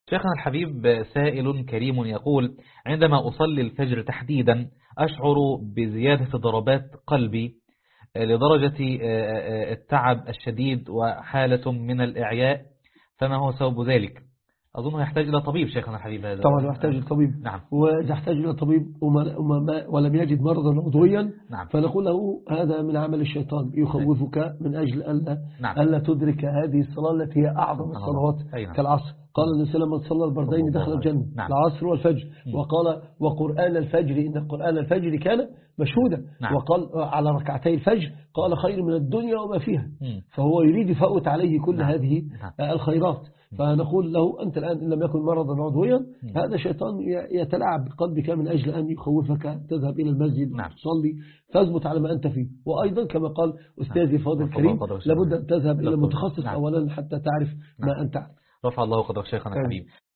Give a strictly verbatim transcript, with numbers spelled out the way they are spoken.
شيخنا الحبيب، سائل كريم يقول: عندما أصلي الفجر تحديدا أشعر بزيادة ضربات قلبي لدرجة التعب الشديد وحالة من الإعياء، فما هو سبب ذلك؟ أظنه يحتاج إلى طبيب شيخنا الحبيب هذا. طبعا يحتاج إلى طبيب. نعم. وإذا احتاج إلى طبيب ولم يجد مرضا عضويا، نعم. فنقول له هذا من عمل الشيطان يخوفك من أجل ألا, نعم. ألا تدرك هذه الصلاة التي هي أعظم الصلوات. أيوة. كالعصر قال النبي صلى الله عليه وسلم: من صلى البردين دخل الجنة. نعم. العصر والفجر. م. وقال: وقرآن الفجر إن قرآن الفجر كان مشهودا. نعم. وقال على ركعتي الفجر قال: خير من الدنيا وما فيها. م. فهو يريد يفوت عليه كل نعم. هذه نعم. الخيرات. فنقول له: أنت الآن إن لم يكن مرضا عضويا، هذا شيطان يتلاعب بقلبك من أجل أن يخوفك تذهب إلى المسجد تصلي، فاثبت على ما أنت فيه. وأيضا كما قال أستاذي فاضل الكريم، لابد أن تذهب إلى متخصص أولا حتى تعرف ما أنت. رفع الله قدرك شيخنا الحبيب.